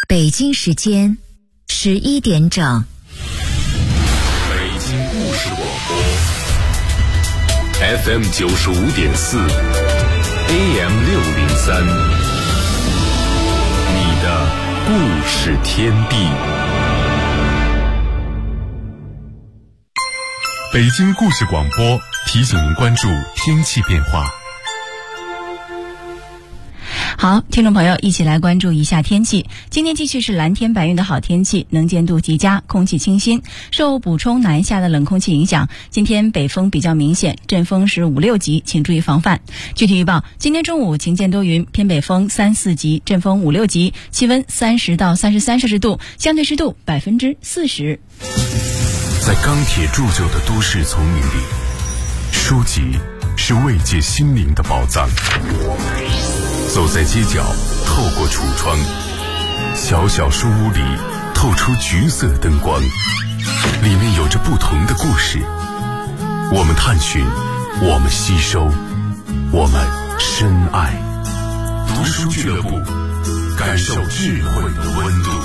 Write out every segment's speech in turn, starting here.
北京时间11点整。 北京故事广播 FM 95.4 AM 603，你的故事天地。北京故事广播提醒您关注天气变化。 好，听众朋友，一起来关注一下天气。今天继续是蓝天白云的好天气，能见度极佳，空气清新。受补充南下的冷空气影响，今天北风比较明显，阵风是5、6级，请注意防范。具体预报：今天中午晴间多云，偏北风3、4级，阵风5、6级，气温30到33摄氏度，相对湿度40%。 在钢铁铸就的都市丛林里，书籍是慰藉心灵的宝藏。走在街角，透过橱窗，小小书屋里透出橘色灯光，里面有着不同的故事。我们探寻，我们吸收，我们深爱。读书俱乐部，感受智慧的温度。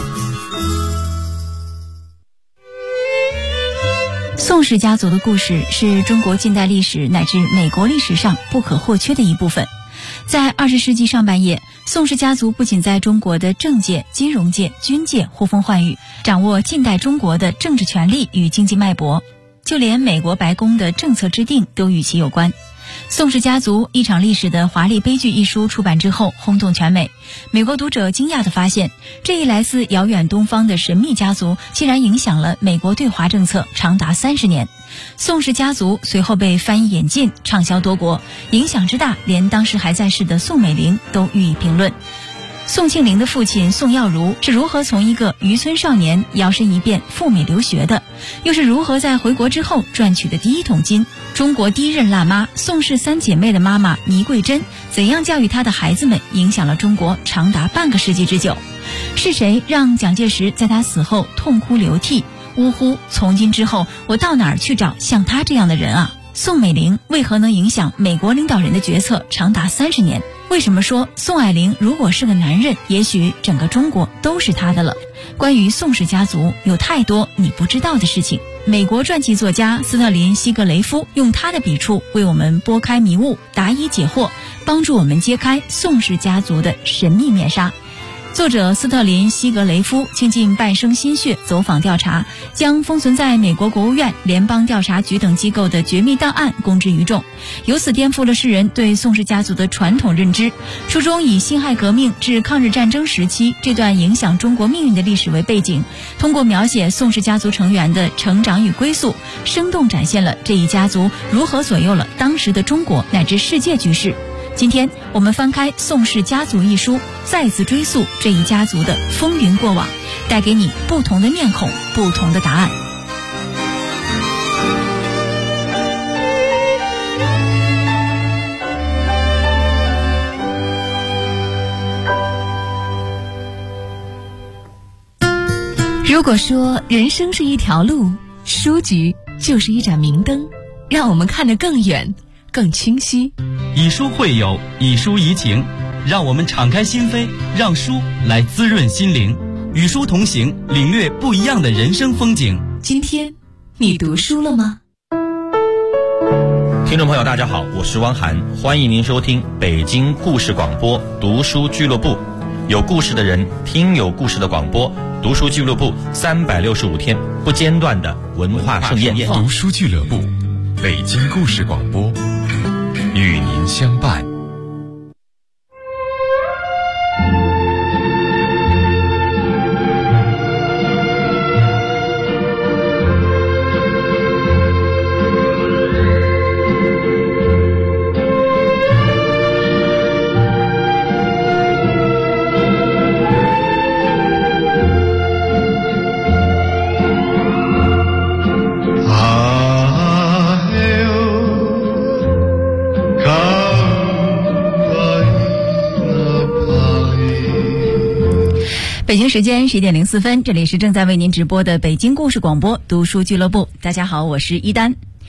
宋氏家族的故事是中国近代历史乃至美国历史上不可或缺的一部分。在20世纪上半叶，宋氏家族不仅在中国的政界、金融界、军界呼风唤雨，掌握近代中国的政治权力与经济脉搏，就连美国白宫的政策制定都与其有关。宋氏家族一场历史的华丽悲剧一书出版之后轰动全美，美国读者惊讶地发现，这一来自遥远东方的神秘家族竟然影响了美国对华政策长达30年。宋氏家族随后被翻译引进，畅销多国，影响之大，连当时还在世的宋美龄都予以评论。宋庆龄的父亲宋耀如是如何从一个渔村少年摇身一变赴美留学的，又是如何在回国之后赚取的第一桶金？中国第一任辣妈宋氏3姐妹的妈妈倪桂珍怎样教育她的孩子们，影响了中国长达半个世纪之久？是谁让蒋介石在她死后痛哭流涕，呜呼，从今之后我到哪儿去找像她这样的人啊？宋美龄为何能影响美国领导人的决策长达30年？为什么说宋霭龄如果是个男人，也许整个中国都是他的了？关于宋氏家族有太多你不知道的事情。美国传记作家斯特林·西格雷夫用他的笔触为我们拨开迷雾，答疑解惑，帮助我们揭开宋氏家族的神秘面纱。作者斯特林·西格雷夫倾尽半生心血走访调查，将封存在美国国务院、联邦调查局等机构的绝密档案公之于众，由此颠覆了世人对宋氏家族的传统认知。书中以辛亥革命至抗日战争时期这段影响中国命运的历史为背景，通过描写宋氏家族成员的成长与归宿，生动展现了这一家族如何左右了当时的中国乃至世界局势。今天我们翻开《宋氏家族》一书，再次追溯这一家族的风云过往，带给你不同的面孔，不同的答案。 如果说人生是一条路，书局就是一盏明灯，让我们看得更远更清晰。 以书会友，以书怡情，让我们敞开心扉，让书来滋润心灵，与书同行，领略不一样的人生风景。 今天你读书了吗？ 听众朋友大家好，我是汪涵，欢迎您收听北京故事广播读书俱乐部，有故事的人听有故事的广播，读书俱乐部365天不间断的文化盛宴。 读书俱乐部，北京故事广播，与您相伴。 北京时间11点04分，这里是正在为您直播的北京故事广播读书俱乐部。大家好，我是一丹。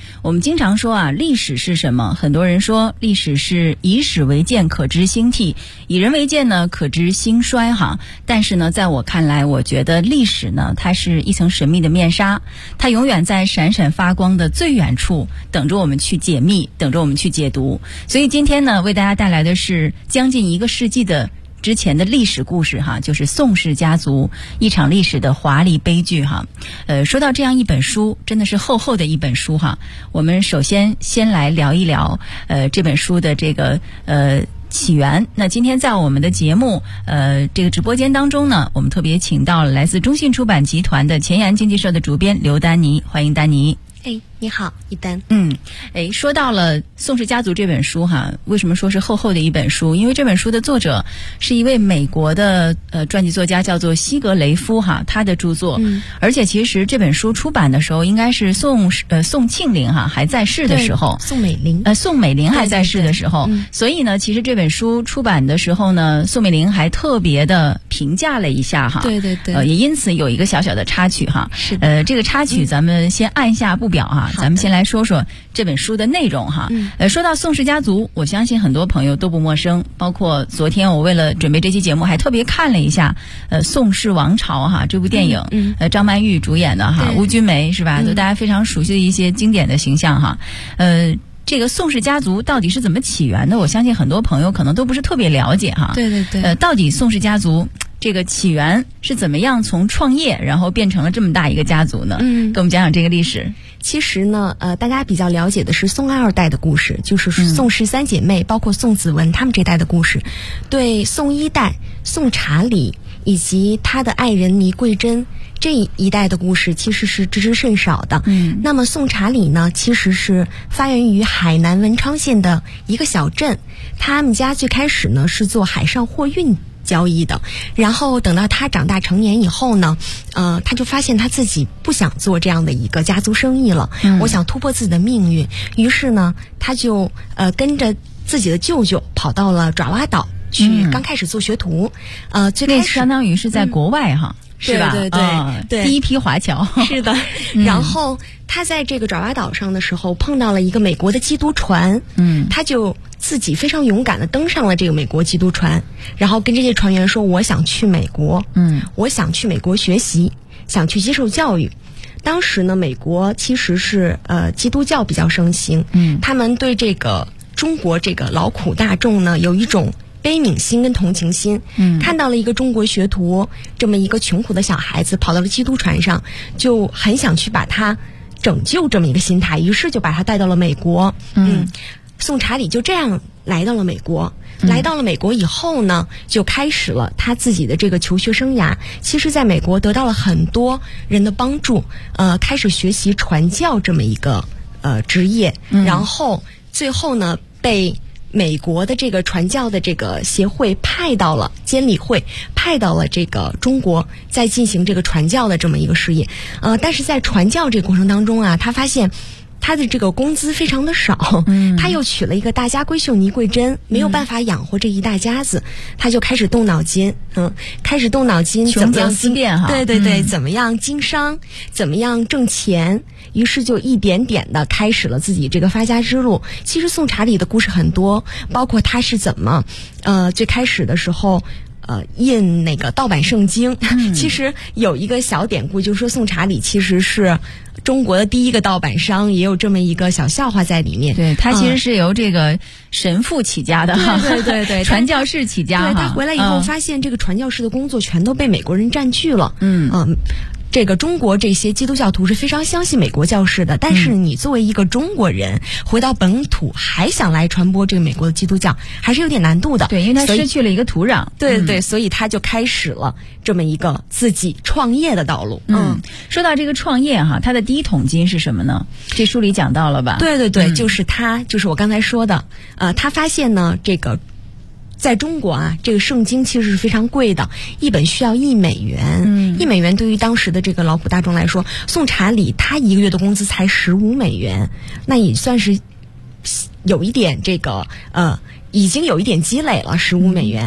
我们经常说啊，历史是什么？很多人说历史是以史为鉴，可知兴替；以人为鉴呢，可知兴衰哈。但是呢，在我看来，我觉得历史呢，它是一层神秘的面纱，它永远在闪闪发光的最远处，等着我们去解密，等着我们去解读。所以今天呢，为大家带来的是将近1个世纪的之前的历史故事哈，就是宋氏家族一场历史的华丽悲剧哈。说到这样一本书，真的是厚厚的一本书哈。我们首先来聊一聊这本书的这个起源。那今天在我们的节目这个直播间当中呢，我们特别请到了来自中信出版集团的前沿经济社的主编刘丹妮，欢迎丹妮。 你好，一丹。 说到了《宋氏家族》这本书哈，为什么说是厚厚的一本书？因为这本书的作者是一位美国的传记作家，叫做西格雷夫哈，他的著作。而且其实这本书出版的时候，应该是宋庆龄哈还在世的时候， 宋美龄还在世的时候。所以呢，其实这本书出版的时候呢，宋美龄还特别的评价了一下哈。 对。 也因此有一个小小的插曲哈。 是的。 这个插曲咱们先按下不表哈。咱们先来说说这本书的内容哈。说到宋氏家族，我相信很多朋友都不陌生，包括昨天我为了准备这期节目还特别看了一下宋氏王朝哈这部电影，张曼玉主演的哈，邬君梅是吧，都大家非常熟悉的一些经典的形象哈。这个宋氏家族到底是怎么起源的？我相信很多朋友可能都不是特别了解哈。 对。 到底宋氏家族这个起源是怎么样从创业然后变成了这么大一个家族呢？跟我们讲讲这个历史。 其实呢，大家比较了解的是宋2代的故事，就是宋氏3姐妹，包括宋子文他们这代的故事。对宋1代宋查理以及他的爱人倪桂珍这一代的故事其实是知之甚少的。那么宋查理呢，其实是发源于海南文昌县的一个小镇，他们家最开始呢是做海上货运交易的，然后等到他长大成年以后呢，他就发现他自己不想做这样的一个家族生意了，我想突破自己的命运，于是呢，他就跟着自己的舅舅跑到了爪哇岛去，刚开始做学徒，最开始相当于是在国外哈。是吧？ 对， 第一批华侨是的。然后他在这个爪哇岛上的时候碰到了一个美国的基督船，他就自己非常勇敢地登上了这个美国基督船，然后跟这些船员说：“我想去美国，我想去美国学习，想去接受教育。”当时呢，美国其实是基督教比较盛行，他们对这个中国这个劳苦大众呢有一种悲悯心跟同情心，看到了一个中国学徒这么一个穷苦的小孩子跑到了基督船上，就很想去把他拯救这么一个心态，于是就把他带到了美国。宋查理就这样来到了美国。来到了美国以后呢，就开始了他自己的这个求学生涯。其实在美国得到了很多人的帮助，开始学习传教这么一个职业，然后最后呢被美国的这个传教的这个协会派到了监理会，派到了这个中国，在进行这个传教的这么一个事业。但是在传教这个过程当中啊，他发现他的这个工资非常的少，他又娶了一个大家闺秀倪桂珍，没有办法养活这一大家子，他就开始动脑筋，怎么样思变哈？ 对，怎么样经商，怎么样挣钱，于是就一点点的开始了自己这个发家之路。其实宋查理的故事很多，包括他是怎么最开始的时候印那个盗版圣经，其实有一个小典故，就是说宋查理其实是中国的第一个盗版商，也有这么一个小笑话在里面。 对，他其实是由这个神父起家的哈， 对， 传教士起家哈。 对，他回来以后发现这个传教士的工作全都被美国人占据了。这个中国这些基督教徒是非常相信美国教士的，但是你作为一个中国人回到本土还想来传播这个美国的基督教，还是有点难度的。 对，因为他失去了一个土壤。 对，所以他就开始了这么一个自己创业的道路。 说到这个创业哈，他的第一桶金是什么呢？这书里讲到了吧？ 对，就是我刚才说的，他发现呢这个。在中国啊，这个圣经其实是非常贵的，一本需要1美元。1美元对于当时的这个劳苦大众来说，宋查理他一个月的工资才15美元，那也算是有一点这个已经有一点积累了，15美元。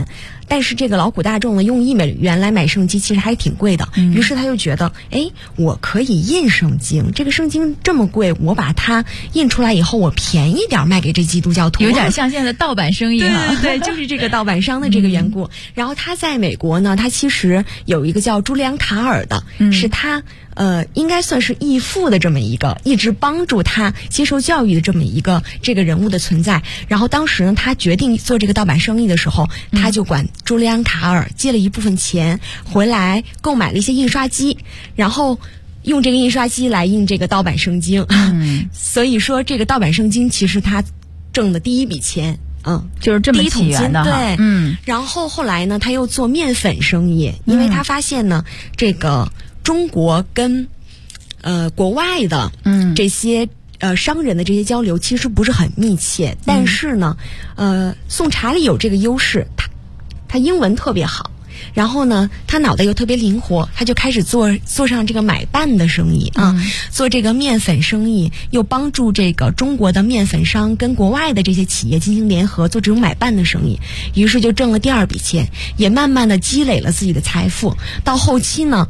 但是这个劳苦大众呢，用$1来买圣经其实还挺贵的。于是他就觉得，我可以印圣经，这个圣经这么贵，我把它印出来以后，我便宜点卖给这基督教徒， 有点像现在的盗版生意哈。 对，就是这个盗版商的这个缘故。然后他在美国呢，他其实有一个叫朱利安·卡尔的，是他应该算是义父的这么一个，一直帮助他接受教育的这么一个这个人物的存在。然后当时呢，他决定做这个盗版生意的时候，他就管朱利安·卡尔借了一部分钱回来，购买了一些印刷机，然后用这个印刷机来印这个盗版圣经。所以说这个盗版圣经其实他挣的第一笔钱。 就是这么起源的哈。 对，然后后来呢，他又做面粉生意，因为他发现呢，这个中国跟国外的这些商人的这些交流其实不是很密切，但是呢，宋查理有这个优势，他英文特别好。然后呢，他脑袋又特别灵活，他就开始做上这个买办的生意做这个面粉生意，又帮助这个中国的面粉商跟国外的这些企业进行联合，做这种买办的生意，于是就挣了第二笔钱，也慢慢的积累了自己的财富。到后期呢，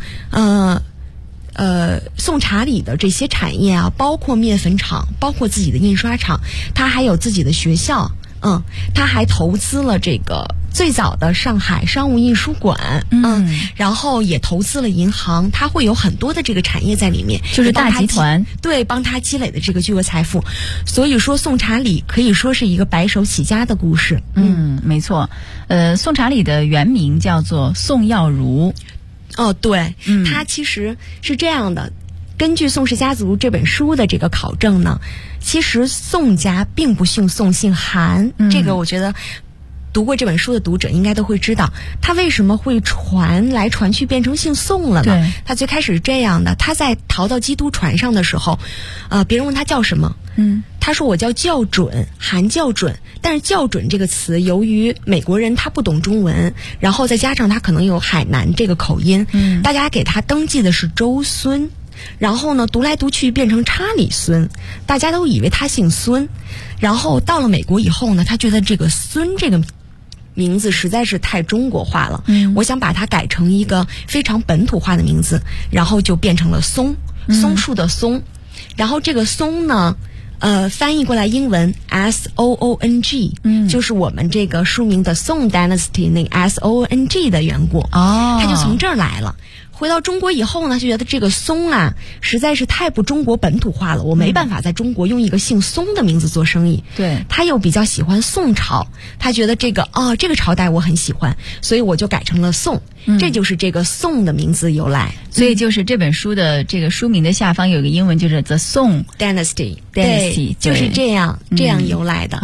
宋查理的这些产业啊，包括面粉厂，包括自己的印刷厂，他还有自己的学校。他还投资了这个最早的上海商务印书馆，然后也投资了银行，他会有很多的这个产业在里面， 就是大集团， 对，帮他积累的这个巨额财富。所以说宋查理可以说是一个白手起家的故事。 没错。宋查理的原名叫做宋耀儒。 对，他其实是这样的。根据《宋氏家族》这本书的这个考证呢，其实宋家并不姓宋，姓韩。这个我觉得读过这本书的读者应该都会知道，他为什么会传来传去变成姓宋了呢？他最开始是这样的，他在逃到基督船上的时候，别人问他叫什么，他说我叫校准，韩校准。但是校准这个词，由于美国人他不懂中文，然后再加上他可能有海南这个口音，大家给他登记的是周孙。然后呢，读来读去变成查理孙，大家都以为他姓孙。然后到了美国以后呢，他觉得这个孙这个名字实在是太中国化了，我想把它改成一个非常本土化的名字，然后就变成了松，松树的松。然后这个松呢，翻译过来英文 SOONG，就是我们这个书名的宋 Dynasty 那个 SONG 的缘故，它就从这儿来了。回到中国以后呢，就觉得这个宋啊实在是太不中国本土化了，我没办法在中国用一个姓宋的名字做生意。 对， 他又比较喜欢宋朝，他觉得这个这个朝代我很喜欢，所以我就改成了宋。这就是这个宋的名字由来。 所以就是这本书的这个书名的下方有一个英文，就是 The Song Dynasty， 对， 就是这样由来的。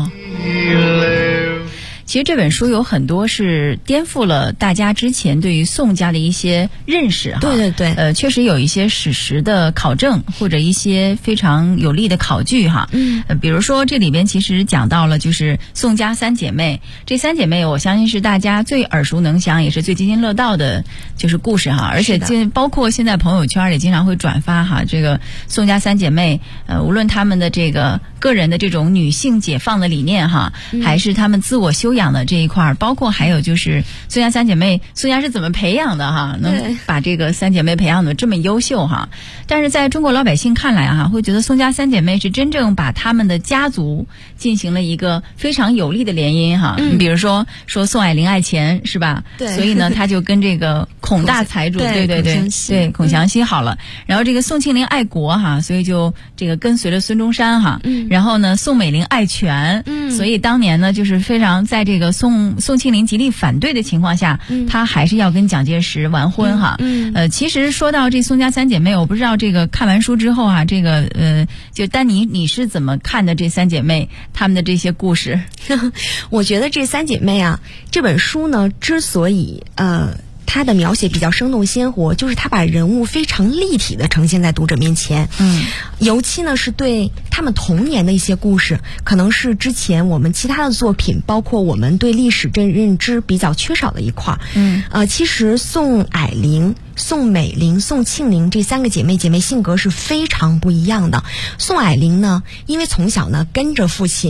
其实这本书有很多是颠覆了大家之前对于宋家的一些认识哈。 对， 确实有一些史实的考证或者一些非常有力的考据哈。比如说这里边其实讲到了就是宋家三姐妹，这三姐妹我相信是大家最耳熟能详也是最津津乐道的就是故事哈。而且包括现在朋友圈也经常会转发哈，这个宋家三姐妹无论她们的这个个人的这种女性解放的理念哈，还是她们自我修养的这一块，包括还有就是宋家三姐妹，宋家是怎么培养的哈，能把这个三姐妹培养的这么优秀哈。但是在中国老百姓看来哈，会觉得宋家三姐妹是真正把他们的家族进行了一个非常有力的联姻哈。你比如说宋霭龄爱钱是吧？对，所以呢他就跟这个孔大财主对孔祥熙好了。然后这个宋庆龄爱国哈，所以就这个跟随了孙中山哈。然后呢宋美龄爱权，所以当年呢就是非常在这个宋庆龄极力反对的情况下，她还是要跟蒋介石完婚哈。其实说到这宋家三姐妹，我不知道这个看完书之后啊，这个就丹妮你是怎么看的这三姐妹她们的这些故事？ 我觉得这三姐妹啊，这本书呢之所以它的描写比较生动鲜活，就是它把人物非常立体的呈现在读者面前。尤其呢是对他们童年的一些故事，可能是之前我们其他的作品，包括我们对历史认知比较缺少的一块。其实宋霭龄、宋美龄、宋庆龄这三个姐妹性格是非常不一样的。宋霭龄呢，因为从小呢跟着父亲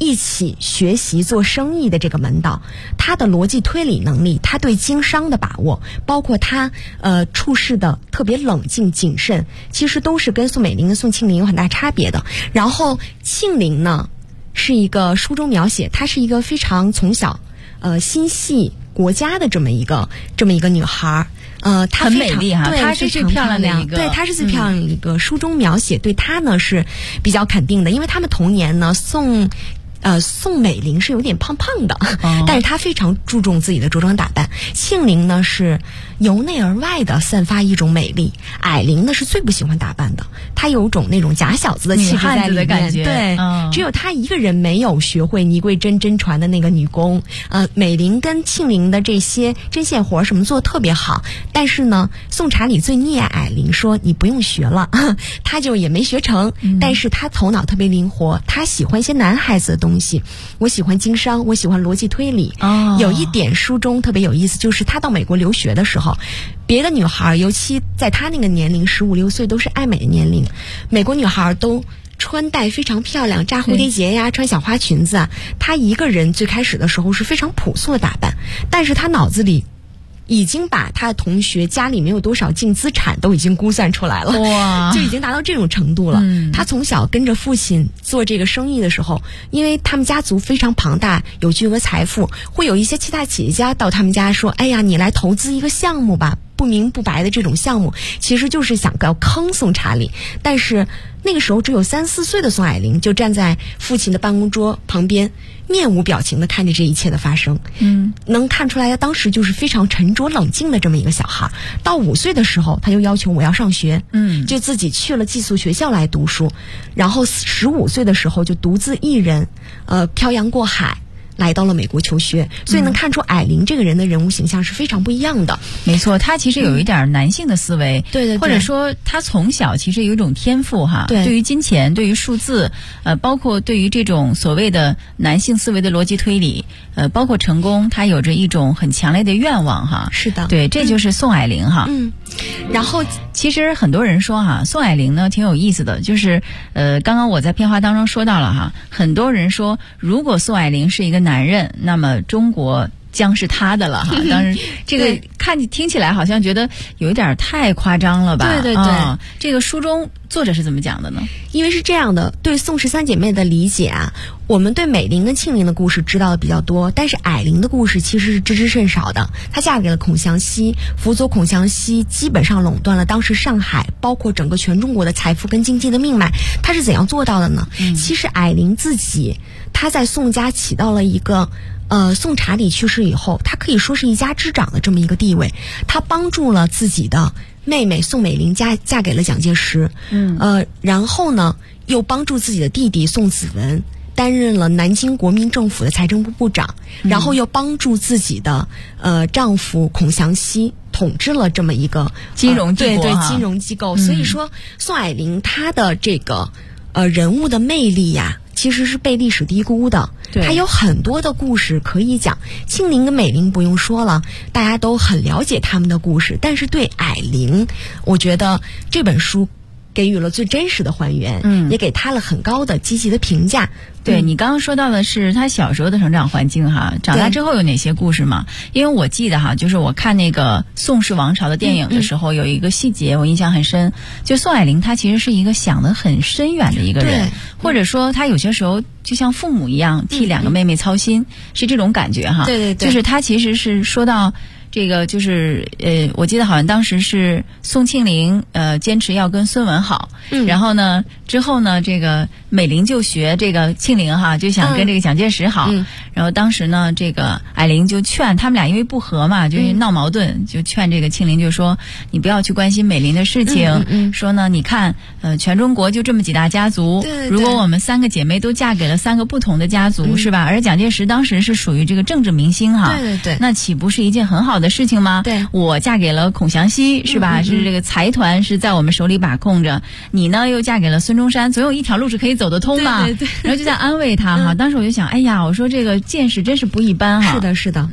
一起学习做生意的这个门道，他的逻辑推理能力，他对经商的把握，包括他处事的特别冷静谨慎，其实都是跟宋美龄跟宋庆龄有很大差别的。然后庆龄呢，是一个书中描写，她是一个非常从小心系国家的这么一个女孩。她很美丽哈，她是最漂亮的一个， 对，她是最漂亮的一个。书中描写对她呢是比较肯定的，因为他们童年呢，宋美龄是有点胖胖的，但是她非常注重自己的着装打扮。庆龄呢是由内而外的散发一种美丽，霭龄呢是最不喜欢打扮的，她有种那种假小子的气质在里面， 感觉对，只有她一个人没有学会倪桂珍真传的那个女工。美龄跟庆龄的这些针线活什么做得特别好，但是呢，宋查理最溺爱霭龄，说你不用学了，她就也没学成，但是她头脑特别灵活，她喜欢一些男孩子的东西。我喜欢经商，我喜欢逻辑推理。有一点书中特别有意思，就是她到美国留学的时候，别的女孩，尤其在她那个年龄15、16岁都是爱美的年龄，美国女孩都穿戴非常漂亮，扎蝴蝶结呀，穿小花裙子啊。她一个人最开始的时候是非常朴素的打扮，但是她脑子里已经把他的同学家里面有多少净资产都已经估算出来了，哇，就已经达到这种程度了。他从小跟着父亲做这个生意的时候，因为他们家族非常庞大，有巨额财富，会有一些其他企业家到他们家说，哎呀，你来投资一个项目吧，不明不白的这种项目，其实就是想要坑宋查理。但是那个时候只有3、4岁的宋霭龄就站在父亲的办公桌旁边，面无表情地看着这一切的发生。能看出来他当时就是非常沉着冷静的这么一个小孩。到5岁的时候，他就要求我要上学，就自己去了寄宿学校来读书。然后15岁的时候就独自一人漂洋过海来到了美国求学，所以能看出霭龄这个人的人物形象是非常不一样的。 没错，他其实有一点男性的思维， 对， 或者说他从小其实有一种天赋哈，对于金钱，对于数字，包括对于这种所谓的男性思维的逻辑推理，包括成功，他有着一种很强烈的愿望哈。 是的， 对，这就是宋霭龄哈。 然后其实很多人说哈，宋霭龄呢挺有意思的，就是刚刚我在片花当中说到了哈，很多人说如果宋霭龄是一个男人，那么中国将是他的了哈。当然这个听起来好像觉得有一点太夸张了吧。 对， 这个书中作者是怎么讲的呢？因为是这样的，对宋13姐妹的理解啊，我们对美龄跟庆龄的故事知道的比较多，但是霭龄的故事其实是知之甚少的。她嫁给了孔祥熙，辅佐孔祥熙基本上垄断了当时上海包括整个全中国的财富跟经济的命脉。她是怎样做到的呢？其实霭龄自己她在宋家起到了一个宋查理去世以后，她可以说是一家之长的这么一个地位。她帮助了自己的妹妹宋美龄嫁给了蒋介石，然后呢又帮助自己的弟弟宋子文担任了南京国民政府的财政部部长，然后又帮助自己的丈夫孔祥熙统治了这么一个金融帝国， 对金融机构。所以说宋霭龄她的这个人物的魅力呀，其实是被历史低估的。她有很多的故事可以讲。庆龄跟美龄不用说了，大家都很了解他们的故事，但是对霭龄，我觉得这本书给予了最真实的还原，也给他了很高的积极的评价。 对，你刚刚说到的是他小时候的成长环境哈，长大之后有哪些故事吗？因为我记得哈，就是我看那个宋氏王朝的电影的时候，有一个细节我印象很深，就宋霭龄她其实是一个想得很深远的一个人，或者说她有些时候就像父母一样替2个妹妹操心，是这种感觉哈。 对， 就是她其实是说到这个就是我记得好像当时是宋庆龄坚持要跟孙文好，然后呢之后呢这个美龄就学这个庆龄哈，就想跟这个蒋介石好，然后当时呢这个霭龄就劝他们俩，因为不和嘛，就是闹矛盾，就劝这个庆龄就说你不要去关心美龄的事情，说呢你看全中国就这么几大家族，如果我们3个姐妹都嫁给了3个不同的家族，是吧？而蒋介石当时是属于这个政治明星哈， 对， 那岂不是一件很好的事情吗？ 对， 我嫁给了孔祥熙，是吧？是这个财团是在我们手里把控着，你呢又嫁给了孙中山，总有一条路是可以走得通嘛。 对， 然后就在安慰他哈。当时我就想，哎呀，我说这个见识真是不一般哈。 是的，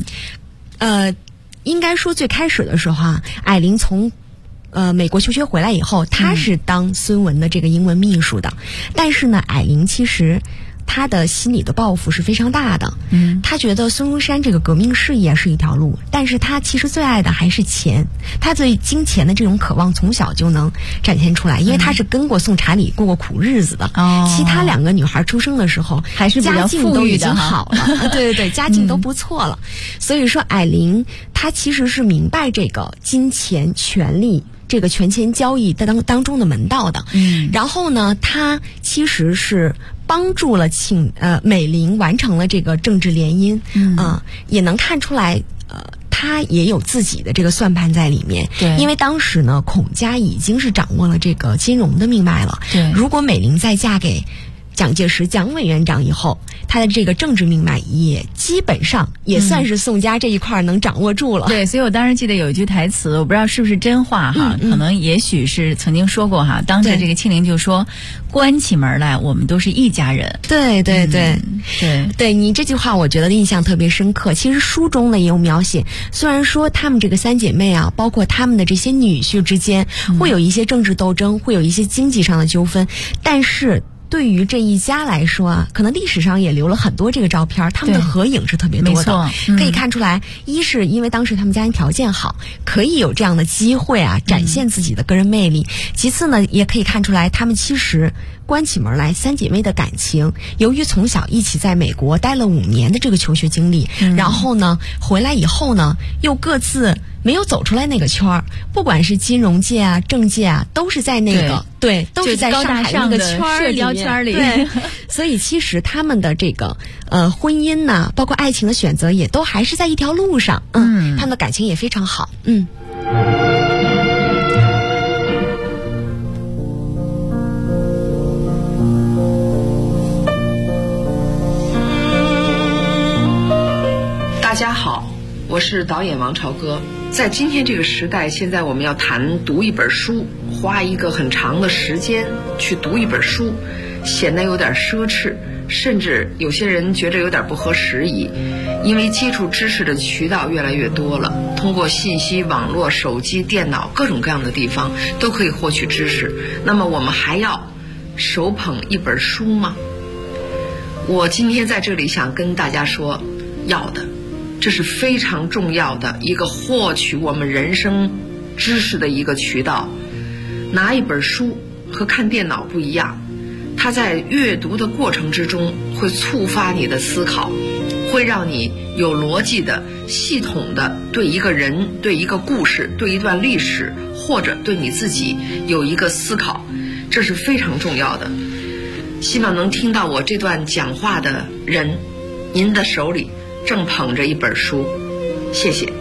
应该说最开始的时候啊，霭龄从美国求学回来以后，她是当孙文的这个英文秘书的，但是呢，霭龄其实他的心里的抱负是非常大的。他觉得孙中山这个革命事业是一条路，但是他其实最爱的还是钱，他对金钱的这种渴望从小就能展现出来，因为他是跟过宋查理过苦日子的。其他2个女孩出生的时候还是比较家境都已经好了，对对对，家境都不错了。所以说霭龄她其实是明白这个金钱权力这个权钱交易当中的门道的。然后呢，她其实是帮助了美龄完成了这个政治联姻。也能看出来他也有自己的这个算盘在里面。 对， 因为当时呢，孔家已经是掌握了这个金融的命脉了。 对， 如果美龄再嫁给蒋介石蒋委员长以后，他的这个政治命脉也基本上也算是宋家这一块能掌握住了。 对，所以我当时记得有一句台词，我不知道是不是真话哈，可能也许是曾经说过哈。当时这个庆龄就说：“关起门来，我们都是一家人。” 对对对，对你这句话，我觉得印象特别深刻。其实书中呢也有描写，虽然说她们这个3姐妹啊，包括她们的这些女婿之间会有一些政治斗争，会有一些经济上的纠纷，但是对于这一家来说啊，可能历史上也留了很多这个照片，他们的合影是特别多的。可以看出来，一是因为当时他们家庭条件好，可以有这样的机会啊，展现自己的个人魅力。其次呢，也可以看出来，他们其实关起门来3姐妹的感情，由于从小一起在美国待了5年的这个求学经历，然后呢，回来以后呢，又各自没有走出来那个圈儿，不管是金融界啊、政界啊，都是在那个对，都是在上海那个圈儿里面，社交圈里。对，所以其实他们的这个婚姻呢，包括爱情的选择，也都还是在一条路上。他们的感情也非常好。 大家好，我是导演王朝歌。在今天这个时代，现在我们要谈读一本书，花一个很长的时间去读一本书，显得有点奢侈，甚至有些人觉得有点不合时宜。因为接触知识的渠道越来越多了，通过信息网络、手机、电脑各种各样的地方都可以获取知识。那么我们还要手捧一本书吗？我今天在这里想跟大家说，要的。这是非常重要的一个获取我们人生知识的一个渠道。拿一本书和看电脑不一样，它在阅读的过程之中会触发你的思考，会让你有逻辑的、系统的对一个人、对一个故事、对一段历史，或者对你自己有一个思考，这是非常重要的。希望能听到我这段讲话的人，您的手里正捧着一本书，谢谢。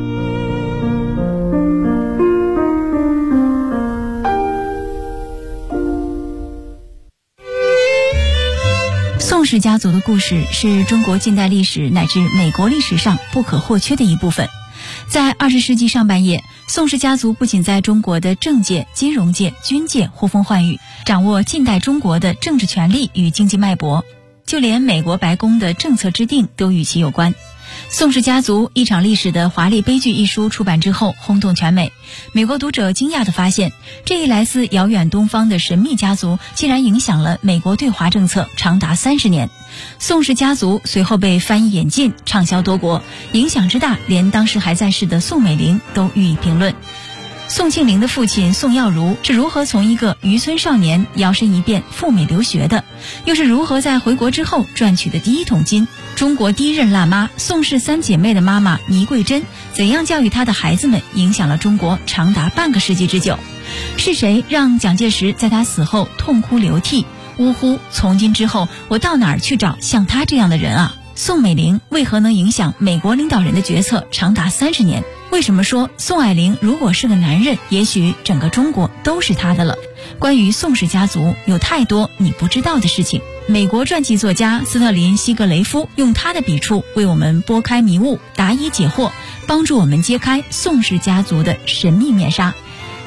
宋氏家族的故事是中国近代历史乃至美国历史上不可或缺的一部分。在20世纪上半叶，宋氏家族不仅在中国的政界、金融界、军界呼风唤雨，掌握近代中国的政治权力与经济脉搏，就连美国白宫的政策制定都与其有关。宋氏家族一场历史的华丽悲剧一书出版之后轰动全美，美国读者惊讶地发现，这一来自遥远东方的神秘家族竟然影响了美国对华政策长达30年。宋氏家族随后被翻译引进，畅销多国，影响之大，连当时还在世的宋美龄都予以评论。宋庆龄的父亲宋耀如是如何从一个渔村少年摇身一变赴美留学的，又是如何在回国之后赚取的第一桶金？中国第一任辣妈宋氏3姐妹的妈妈倪桂珍怎样教育她的孩子们，影响了中国长达半个世纪之久？是谁让蒋介石在她死后痛哭流涕，呜呼，从今之后我到哪儿去找像她这样的人啊？宋美龄为何能影响美国领导人的决策长达30年？为什么说宋霭龄如果是个男人，也许整个中国都是他的了？关于宋氏家族有太多你不知道的事情。美国传记作家斯特林·希格雷夫用他的笔触为我们拨开迷雾，答疑解惑，帮助我们揭开宋氏家族的神秘面纱。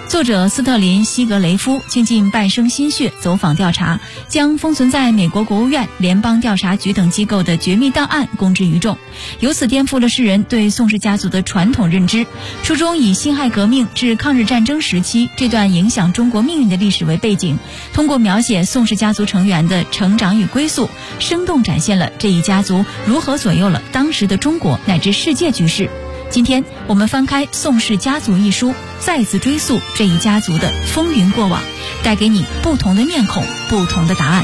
作者斯特林·西格雷夫倾尽半生心血走访调查，将封存在美国国务院、联邦调查局等机构的绝密档案公之于众，由此颠覆了世人对宋氏家族的传统认知。书中以辛亥革命至抗日战争时期这段影响中国命运的历史为背景，通过描写宋氏家族成员的成长与归宿，生动展现了这一家族如何左右了当时的中国乃至世界局势。今天我们翻开《宋氏家族》一书，再次追溯这一家族的风云过往，带给你不同的面孔，不同的答案。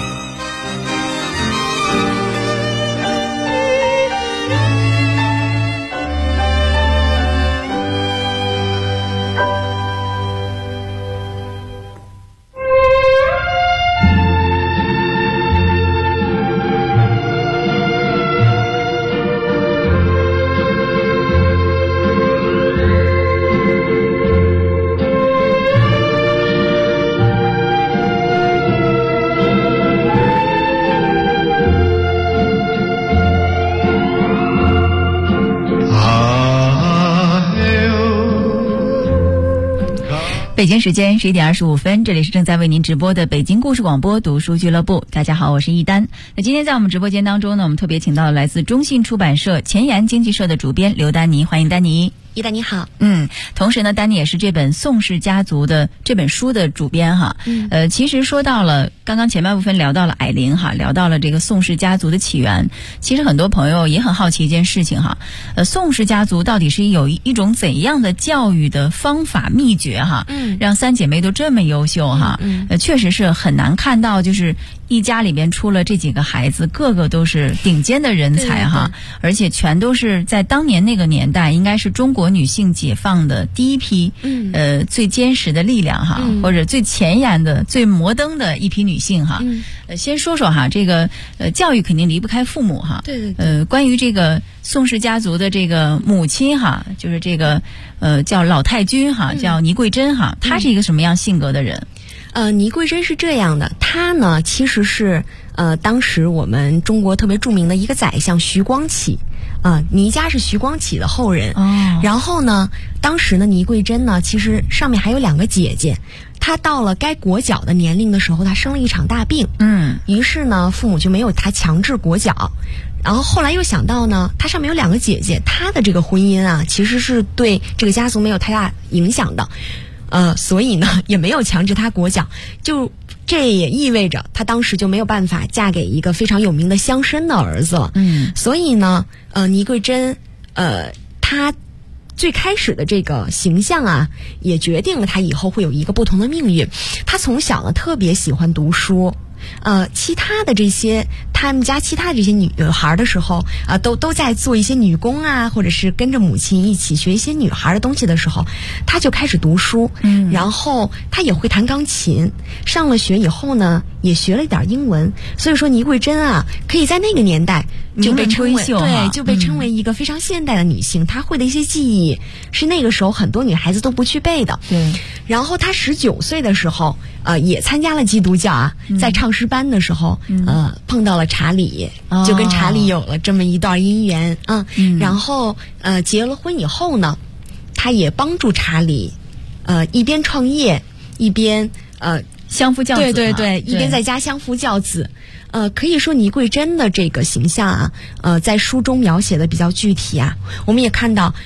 北京时间11点25分，这里是正在为您直播的北京故事广播读书俱乐部。大家好，我是一丹。那今天在我们直播间当中呢，我们特别请到了来自中信出版社前沿经济社的主编刘丹妮，欢迎丹妮。 一丹你好。 同时呢，丹妮也是这本《宋氏家族》的这本书的主编哈。其实说到了刚刚前半部分聊到了矮灵哈，聊到了这个宋氏家族的起源。其实很多朋友也很好奇一件事情哈，宋氏家族到底是有一种怎样的教育的方法秘诀哈，让三姐妹都这么优秀哈。确实是很难看到，就是一家里边出了这几个孩子，个个都是顶尖的人才哈，而且全都是在当年那个年代，应该是中国女性解放的第一批，最坚实的力量哈，或者最前沿的、最摩登的一批女性哈。先说说哈，这个教育肯定离不开父母哈。对。关于这个宋氏家族的这个母亲哈，就是这个叫老太君哈，叫倪桂珍哈，她是一个什么样性格的人？ 倪桂珍是这样的，她呢其实是当时我们中国特别著名的一个宰相徐光启，倪家是徐光启的后人。然后呢，当时呢倪桂珍呢其实上面还有2个姐姐，她到了该裹脚的年龄的时候，她生了一场大病。于是呢父母就没有她强制裹脚。然后后来又想到呢，她上面有2个姐姐，她的这个婚姻啊其实是对这个家族没有太大影响的。所以呢也没有强制她裹脚，就这也意味着她当时就没有办法嫁给一个非常有名的乡绅的儿子了。所以呢倪桂珍她最开始的这个形象啊，也决定了她以后会有一个不同的命运。她从小呢特别喜欢读书。其他的这些他们家其他的这些女孩的时候都在做一些女工啊，或者是跟着母亲一起学一些女孩的东西的时候，她就开始读书。然后她也会弹钢琴，上了学以后呢也学了一点英文。所以说倪桂珍啊可以在那个年代就被称为就被称为一个非常现代的女性。她会的一些技艺是那个时候很多女孩子都不具备的。然后她19岁的时候也参加了基督教啊，在唱诗班的时候碰到了查理，就跟查理有了这么一段姻缘啊。然后结了婚以后呢，她也帮助查理一边创业一边相夫教子。 对，一边在家相夫教子。可以说倪桂珍的这个形象啊，在书中描写的比较具体啊。我们也看到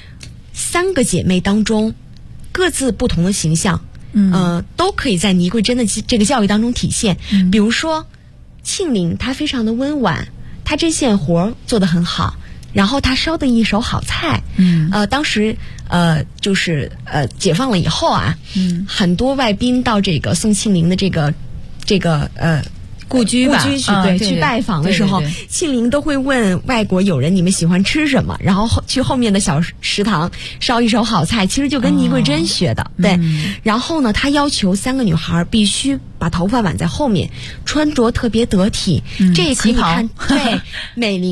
3个姐妹当中各自不同的形象，都可以在倪桂珍的这个教育当中体现。比如说庆龄，她非常的温婉，她针线活做得很好，然后她烧的一手好菜。当时就是解放了以后啊，很多外宾到这个宋庆龄的这个故居去拜访的时候，庆龄都会问外国友人你们喜欢吃什么，然后去后面的小食堂烧一手好菜，其实就跟倪桂珍学的。对。然后呢她要求3个女孩必须把头发挽在后面，穿着特别得体。这也可以看对美龄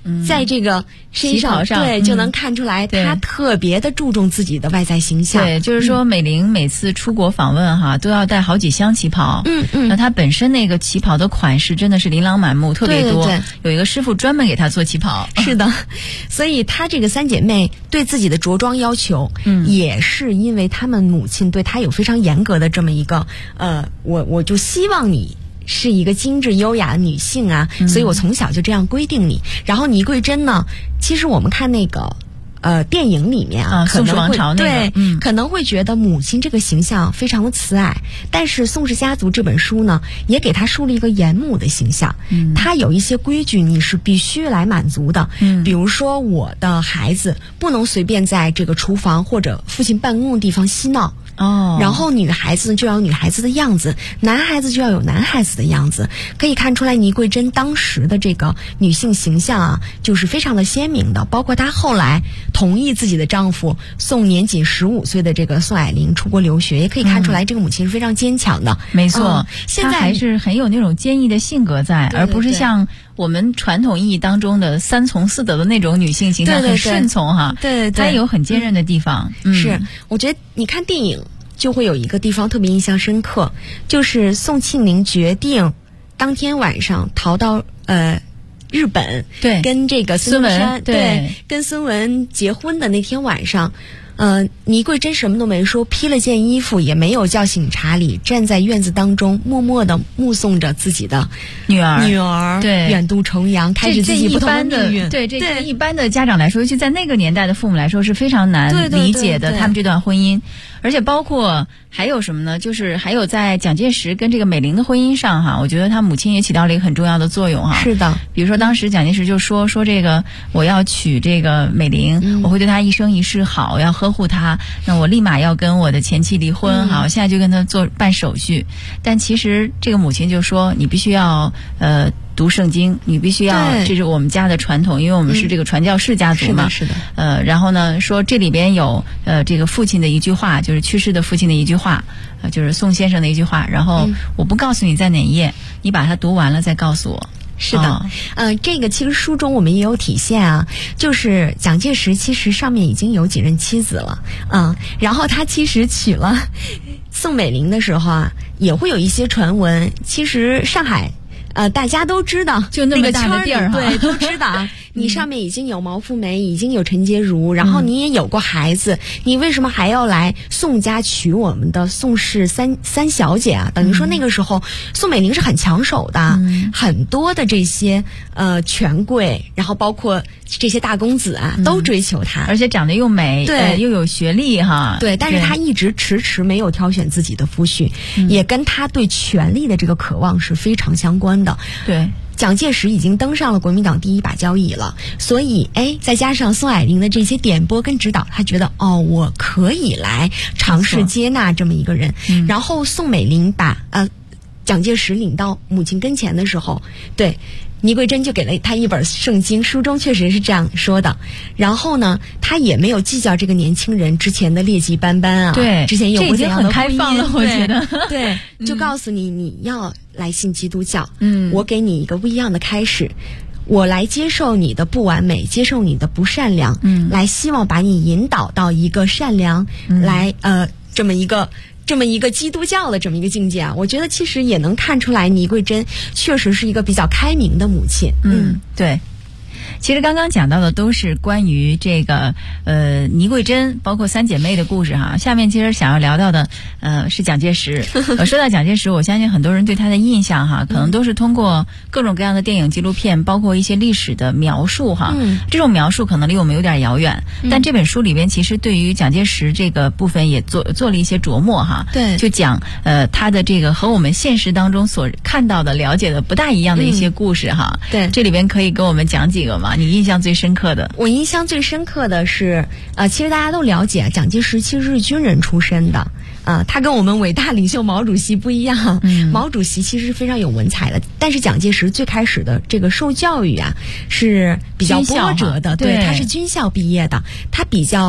在这个身上，对，就能看出来他特别的注重自己的外在形象。 对，就是说美玲每次出国访问哈，都要带好几箱旗袍。那她本身那个旗袍的款式真的是琳琅满目，特别多。对，有一个师傅专门给她做旗袍。 是的，所以她这个三姐妹对自己的着装要求，也是因为她们母亲对她有非常严格的这么一个我就希望你是一个精致优雅的女性啊，所以我从小就这样规定你。然后倪桂珍呢，其实我们看那个电影里面啊， 宋氏王朝那个， 对，可能会觉得母亲这个形象非常的慈爱，但是《宋氏家族》这本书呢，也给她树立一个严母的形象。她有一些规矩你是必须来满足的，比如说我的孩子不能随便在这个厨房或者父亲办公的地方嬉闹。然后女孩子就要有女孩子的样子，男孩子就要有男孩子的样子。可以看出来倪桂珍当时的这个女性形象啊，就是非常的鲜明的。包括她后来同意自己的丈夫送年仅15岁的这个宋霭龄出国留学，也可以看出来这个母亲是非常坚强的。 没错，现在还是很有那种坚毅的性格在，而不是像我们传统意义当中的3从4德的那种女性形象，很顺从哈。对，她也有很坚韧的地方。 是，我觉得你看电影就会有一个地方特别印象深刻，就是宋庆龄决定当天晚上逃到日本， 对， 跟这个孙文， 对，跟孙文结婚的那天晚上。倪桂珍什么都没说，披了件衣服，也没有叫醒查理，站在院子当中，默默地目送着自己的女儿对远渡重洋，开始自己不同的命运。 对，这对一般的家长来说，尤其在那个年代的父母来说，是非常难理解的。他们这段婚姻，而且包括还有什么呢？就是还有在蒋介石跟这个美龄的婚姻上哈，我觉得他母亲也起到了一个很重要的作用哈。 是的， 比如说当时蒋介石就说这个我要娶这个美龄，我会对她一生一世好，要呵护她，那我立马要跟我的前妻离婚，好，现在就跟她办手续。但其实这个母亲就说，你必须要读圣经，你必须要，这是我们家的传统，因为我们是这个传教士家族嘛。 是的。 然后呢，说这里边有这个父亲的一句话，就是去世的父亲的一句话，就是宋先生的一句话。然后我不告诉你在哪一页，你把它读完了再告诉我。 是的，这个其实书中我们也有体现啊，就是蒋介石其实上面已经有几任妻子了，然后他其实娶了宋美龄的时候啊，也会有一些传闻。其实上海大家都知道， 就那么大的地儿， 对，都知道啊。你上面已经有毛富梅，已经有陈洁如，然后你也有过孩子，你为什么还要来宋家娶我们的宋氏三小姐啊？等于说那个时候宋美龄是很抢手的，很多的这些权贵，然后包括这些大公子啊，都追求她， 而且长得又美， 对， 又有学历哈。 对，但是她一直迟迟没有挑选自己的夫婿，也跟她对权力的这个渴望是非常相关的。 对。 蒋介石已经登上了国民党第一把交椅了，所以再加上宋霭龄的这些点拨跟指导，他觉得我可以来尝试接纳这么一个人。然后宋美龄把蒋介石领到母亲跟前的时候，对，倪桂珍就给了他一本圣经，书中确实是这样说的。然后呢，他也没有计较这个年轻人之前的劣迹斑斑啊， 对， 之前有过怎样的婚姻，这已经很开放了，我觉得， 对，就告诉你要来信基督教，我给你一个不一样的开始，我来接受你的不完美，接受你的不善良，来希望把你引导到一个善良，来这么一个基督教的这么一个境界啊。我觉得其实也能看出来倪桂珍确实是一个比较开明的母亲。 对。其实刚刚讲到的都是关于这个倪桂珍包括三姐妹的故事哈。下面其实想要聊到的是蒋介石。说到蒋介石，我相信很多人对他的印象哈，可能都是通过各种各样的电影纪录片，包括一些历史的描述哈。这种描述可能离我们有点遥远，但这本书里边其实对于蒋介石这个部分也做了一些琢磨哈。 对， 就讲他的这个和我们现实当中所看到的了解的不大一样的一些故事哈。 对， 这里边可以给我们讲几个吗？你印象最深刻的？ 我印象最深刻的是，其实大家都了解，蒋介石其实是军人出身的，他跟我们伟大领袖毛主席不一样。毛主席其实是非常有文采的，但是蒋介石最开始的这个受教育啊是比较波折的，对，他是军校毕业的，他比较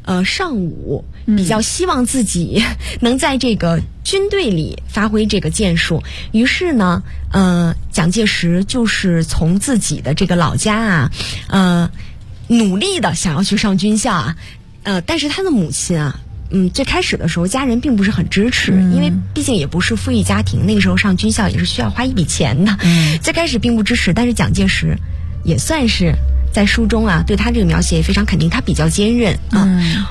尚武，比较希望自己能在这个军队里发挥这个建树。于是呢，蒋介石就是从自己的这个老家啊，努力的想要去上军校啊，但是他的母亲啊。最开始的时候，家人并不是很支持，因为毕竟也不是富裕家庭，那个时候上军校也是需要花一笔钱的。最开始并不支持，但是蒋介石也算是在书中啊，对他这个描写也非常肯定，他比较坚韧啊。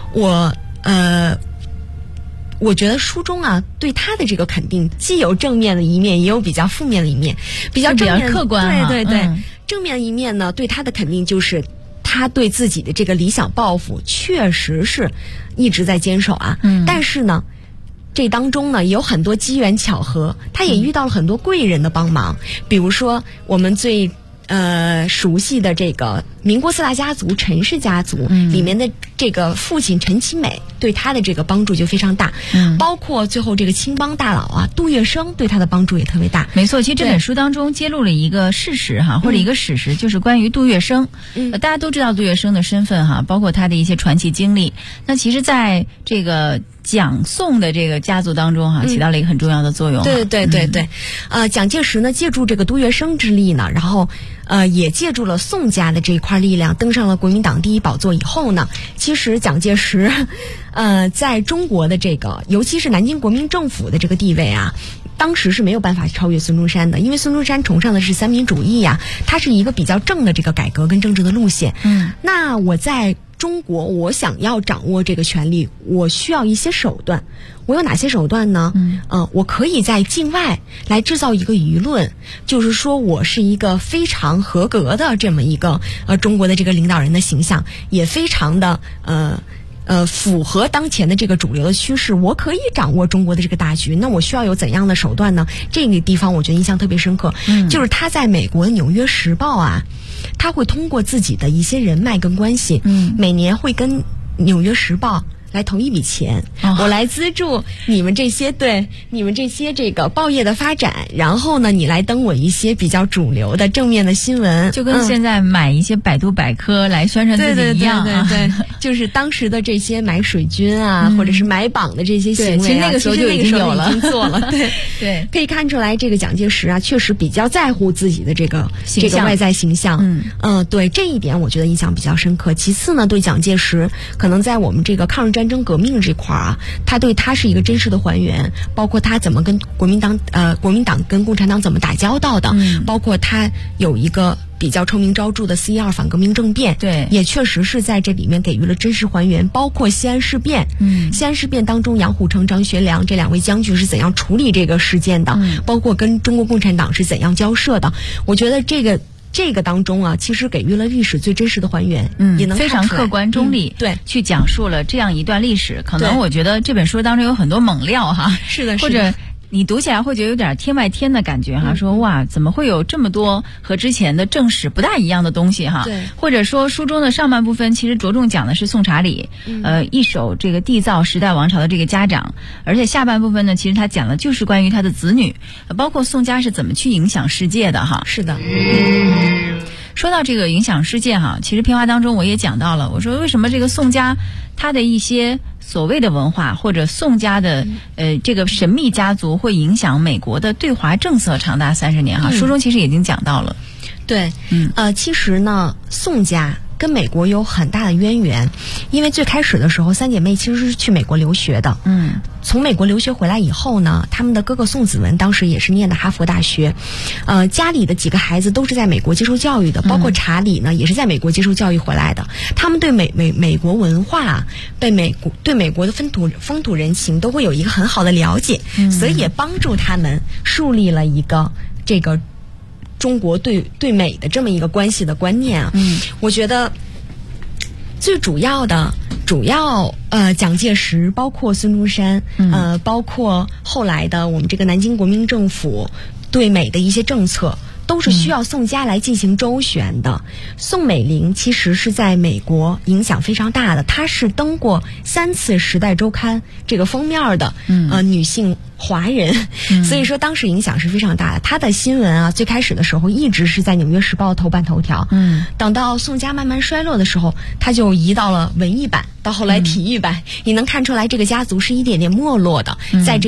我觉得书中啊对他的这个肯定，既有正面的一面，也有比较负面的一面。比较正面客观啊， 对，正面的一面呢，对他的肯定就是他对自己的这个理想抱负确实是一直在坚守啊。但是呢，这当中呢也有很多机缘巧合，他也遇到了很多贵人的帮忙。比如说我们最熟悉的这个民国4大家族陈氏家族里面的这个父亲陈其美对他的这个帮助就非常大。包括最后这个青帮大佬啊杜月笙对他的帮助也特别大。 没错，其实这本书当中揭露了一个事实哈，或者一个史实，就是关于杜月笙。大家都知道杜月笙的身份哈，包括他的一些传奇经历。那其实在这个蒋宋的这个家族当中哈，起到了一个很重要的作用。 对，蒋介石呢借助这个杜月笙之力呢，然后也借助了宋家的这一块力量，登上了国民党第一宝座以后呢，其实蒋介石在中国的这个尤其是南京国民政府的这个地位啊，当时是没有办法超越孙中山的，因为孙中山崇尚的是三民主义呀，它是一个比较正的这个改革跟政治的路线。那我在中国，我想要掌握这个权利，我需要一些手段。我有哪些手段呢？我可以在境外来制造一个舆论，就是说我是一个非常合格的这么一个中国的这个领导人的形象，也非常的符合当前的这个主流的趋势，我可以掌握中国的这个大局。那我需要有怎样的手段呢？这个地方我觉得印象特别深刻，就是他在美国的《纽约时报》啊，他会通过自己的一些人脉跟关系，每年会跟《纽约时报》来投一笔钱，我来资助你们这些这个报业的发展，然后呢，你来登我一些比较主流的正面的新闻， 就跟现在买一些百度百科来宣传自己一样啊。 对，就是当时的这些买水军啊，或者是买榜的这些行为啊， 其实那个时候就已经有了， 已经做了。对，可以看出来，这个蒋介石啊，确实比较在乎自己的这个外在形象。对这一点，我觉得印象比较深刻。其次呢，对蒋介石，可能在我们这个抗日战争革命这块啊，他是一个真实的还原，包括他怎么跟国民党跟共产党怎么打交道的，包括他有一个比较臭名昭著的4.12反革命政变， 对， 也确实是在这里面给予了真实还原，包括西安事变，西安事变当中杨虎城、张学良这两位将军是怎样处理这个事件的，包括跟中国共产党是怎样交涉的，我觉得这个当中啊，其实给予了历史最真实的还原，也能非常客观中立， 对， 去讲述了这样一段历史。可能我觉得这本书当中有很多猛料哈， 是的， 或者你读起来会觉得有点天外天的感觉哈，说哇，怎么会有这么多和之前的正史不大一样的东西哈？ 对， 或者说书中的上半部分其实着重讲的是宋查理，一手这个缔造时代王朝的这个家长，而且下半部分呢，其实他讲的就是关于他的子女，包括宋家是怎么去影响世界的哈。 是的。 说到这个影响世界哈，其实片花当中我也讲到了，我说为什么这个宋家他的一些所谓的文化或者宋家的这个神秘家族会影响美国的对华政策长达30年哈，书中其实已经讲到了。 对，其实呢，宋家跟美国有很大的渊源，因为最开始的时候，三姐妹其实是去美国留学的。从美国留学回来以后呢，他们的哥哥宋子文当时也是念的哈佛大学，家里的几个孩子都是在美国接受教育的，包括查理呢，也是在美国接受教育回来的。他们对美国文化，对美国的风土人情都会有一个很好的了解，所以也帮助他们树立了一个这个中国对美的这么一个关系的观念啊。我觉得最主要蒋介石，包括孙中山，包括后来的我们这个南京国民政府对美的一些政策， 都是需要宋家来进行周旋的。宋美龄其实是在美国影响非常大的，她是登过3次《时代周刊》这个封面的女性华人，所以说当时影响是非常大的。她的新闻啊，最开始的时候一直是在《纽约时报》头版头条，等到宋家慢慢衰落的时候，她就移到了文艺版，到后来体育版，你能看出来这个家族是一点点没落的，在这